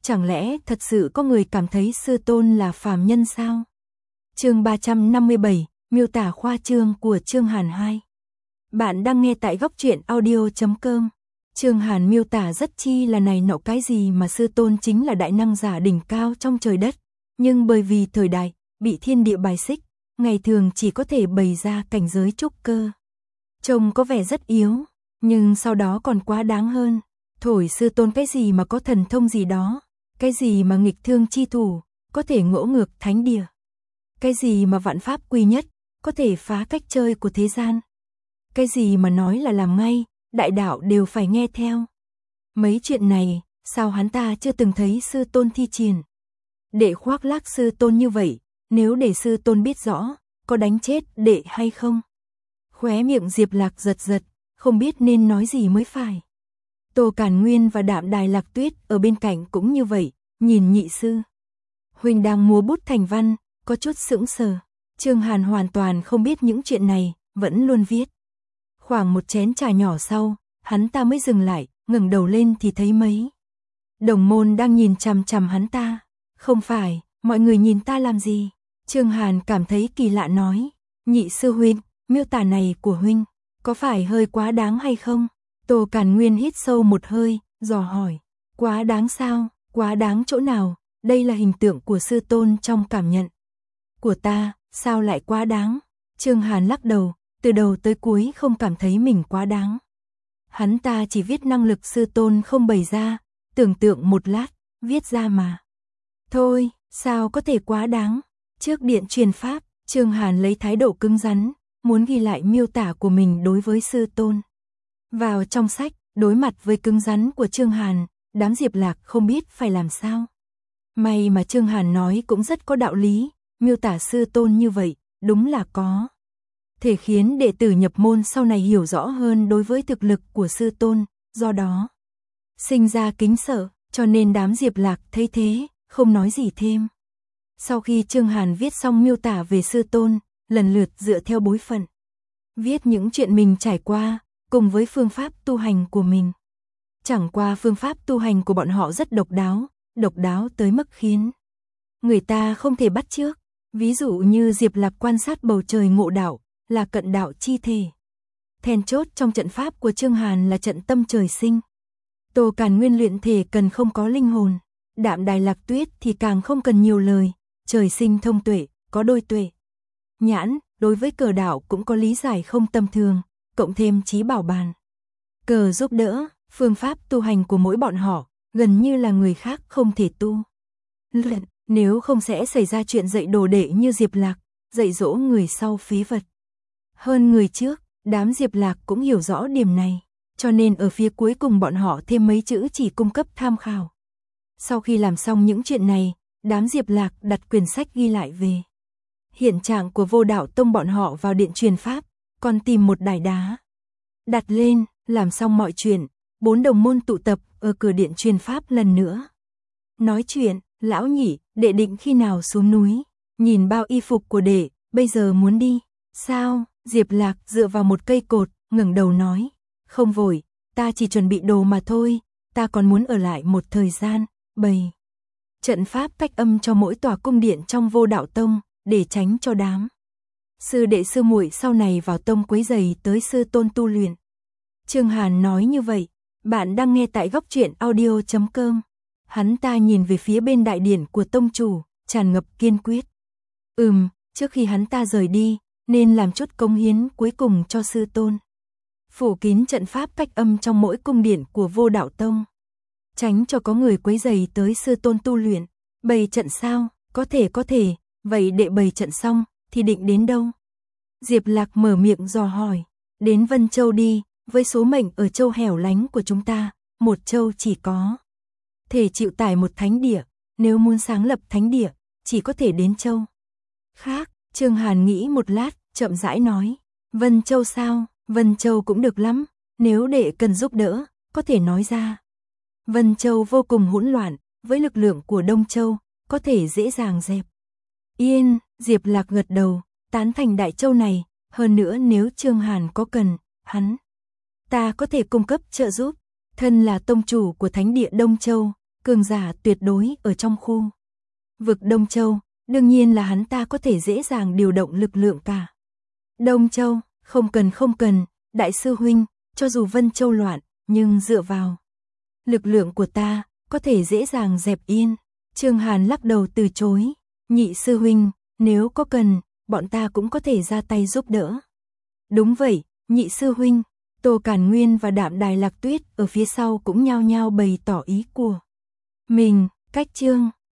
Chẳng lẽ thật sự có người cảm thấy sư tôn là phàm nhân sao? Chương 357, miêu tả khoa trương của Chương Hàn 2. Bạn đang nghe tại góc truyện audio.com. Chương Hàn miêu tả rất chi là này nọ cái gì mà sư tôn chính là đại năng giả đỉnh cao trong trời đất, nhưng bởi vì thời đại bị thiên địa bài xích, ngày thường chỉ có thể bày ra cảnh giới trúc cơ. Trông có vẻ rất yếu, nhưng sau đó còn quá đáng hơn. Thổi sư tôn cái gì mà có thần thông gì đó, cái gì mà nghịch thương chi thủ, có thể ngỗ ngược thánh địa. Cái gì mà vạn pháp quy nhất, có thể phá cách chơi của thế gian. Cái gì mà nói là làm ngay, đại đạo đều phải nghe theo. Mấy chuyện này, sao hắn ta chưa từng thấy sư tôn thi triển. Đệ khoác lác sư tôn như vậy, nếu để sư tôn biết rõ, có đánh chết đệ hay không? Khóe miệng Diệp Lạc giật giật, không biết nên nói gì mới phải. Tô Càn Nguyên và Đạm Đài Lạc Tuyết ở bên cạnh cũng như vậy, nhìn nhị sư huynh đang múa bút thành văn, có chút sững sờ. Chương Hàn hoàn toàn không biết những chuyện này, vẫn luôn viết. Khoảng một chén trà nhỏ sau, hắn ta mới dừng lại, ngẩng đầu lên thì thấy mấy đồng môn đang nhìn chằm chằm hắn ta. Không phải, mọi người nhìn ta làm gì? Chương Hàn cảm thấy kỳ lạ nói, nhị sư huynh, miêu tả này của huynh, có phải hơi quá đáng hay không? Tô Càn Nguyên hít sâu một hơi, dò hỏi, quá đáng sao? Quá đáng chỗ nào? Đây là hình tượng của sư tôn trong cảm nhận của ta, sao lại quá đáng? Chương Hàn lắc đầu, từ đầu tới cuối không cảm thấy mình quá đáng. Hắn ta chỉ viết năng lực sư tôn không bày ra, tưởng tượng một lát, viết ra mà. Thôi, sao có thể quá đáng? Trước điện truyền pháp, Chương Hàn lấy thái độ cứng rắn, muốn ghi lại miêu tả của mình đối với sư tôn. Vào trong sách, đối mặt với cứng rắn của Chương Hàn, đám Diệp Lạc không biết phải làm sao. May mà Chương Hàn nói cũng rất có đạo lý, miêu tả sư tôn như vậy, đúng là có thể khiến đệ tử nhập môn sau này hiểu rõ hơn đối với thực lực của sư tôn, do đó sinh ra kính sợ, cho nên đám Diệp Lạc thấy thế, không nói gì thêm. Sau khi Chương Hàn viết xong miêu tả về sư tôn, lần lượt dựa theo bối phận, viết những chuyện mình trải qua, cùng với phương pháp tu hành của mình. Chẳng qua phương pháp tu hành của bọn họ rất độc đáo tới mức khiến người ta không thể bắt chước. Ví dụ như Diệp Lạc quan sát bầu trời ngộ đạo, là cận đạo chi thể. Then chốt trong trận pháp của Chương Hàn là trận tâm trời sinh. Tô Càn Nguyên luyện thể cần không có linh hồn, Đạm Đài Lạc Tuyết thì càng không cần nhiều lời, trời sinh thông tuệ, có đôi tuệ nhãn, đối với cờ đạo cũng có lý giải không tầm thường, cộng thêm trí bảo bàn cờ giúp đỡ, phương pháp tu hành của mỗi bọn họ gần như là người khác không thể tu luyện, nếu không sẽ xảy ra chuyện dạy đồ đệ như Diệp Lạc, dạy dỗ người sau phế vật hơn người trước. Đám Diệp Lạc cũng hiểu rõ điểm này, cho nên ở phía cuối cùng bọn họ thêm mấy chữ chỉ cung cấp tham khảo. Sau khi làm xong những chuyện này, đám Diệp Lạc đặt quyển sách ghi lại về hiện trạng của Vô Đạo Tông bọn họ vào điện truyền pháp, còn tìm một đài đá đặt lên. Làm xong mọi chuyện, 4 đồng môn tụ tập ở cửa điện truyền pháp lần nữa. Nói chuyện, lão nhị, đệ định khi nào xuống núi? Nhìn bao y phục của đệ, bây giờ muốn đi. Sao? Diệp Lạc dựa vào một cây cột, ngẩng đầu nói, không vội, ta chỉ chuẩn bị đồ mà thôi, ta còn muốn ở lại một thời gian, bày trận pháp cách âm cho mỗi tòa cung điện trong Vô Đạo Tông, để tránh cho đám sư đệ sư muội sau này vào tông quấy rầy tới sư tôn tu luyện. Chương Hàn nói như vậy, bạn đang nghe tại góc truyện audio.com. Hắn ta nhìn về phía bên đại điện của tông chủ, tràn ngập kiên quyết. Trước khi hắn ta rời đi, nên làm chút cống hiến cuối cùng cho sư tôn. Phủ kín trận pháp cách âm trong mỗi cung điện của Vô Đạo Tông, tránh cho có người quấy rầy tới sư tôn tu luyện. Bày trận sao? Có thể, vậy đệ bày trận xong, thì định đến đâu? Diệp Lạc mở miệng dò hỏi, đến Vân Châu đi, với số mệnh ở châu hẻo lánh của chúng ta, một châu chỉ có thể chịu tải một thánh địa, nếu muốn sáng lập thánh địa, chỉ có thể đến châu khác. Chương Hàn nghĩ một lát, chậm rãi nói, Vân Châu sao? Vân Châu cũng được lắm, nếu đệ cần giúp đỡ, có thể nói ra. Vân Châu vô cùng hỗn loạn, với lực lượng của Đông Châu, có thể dễ dàng dẹp yên. Diệp Lạc gật đầu, tán thành Đại Châu này, hơn nữa nếu Chương Hàn có cần, hắn ta có thể cung cấp trợ giúp. Thân là tông chủ của thánh địa Đông Châu, cường giả tuyệt đối ở trong khu vực Đông Châu, đương nhiên là hắn ta có thể dễ dàng điều động lực lượng cả. Đông Châu, không cần, đại sư huynh, cho dù Vân Châu loạn, nhưng dựa vào lực lượng của ta, có thể dễ dàng dẹp yên. Trương Hàn lắc đầu từ chối, nhị sư huynh, nếu có cần, bọn ta cũng có thể ra tay giúp đỡ. Đúng vậy, nhị sư huynh, Tô Cản Nguyên và Đạm Đài Lạc Tuyết ở phía sau cũng nhao nhao bày tỏ ý của mình. Cách Trương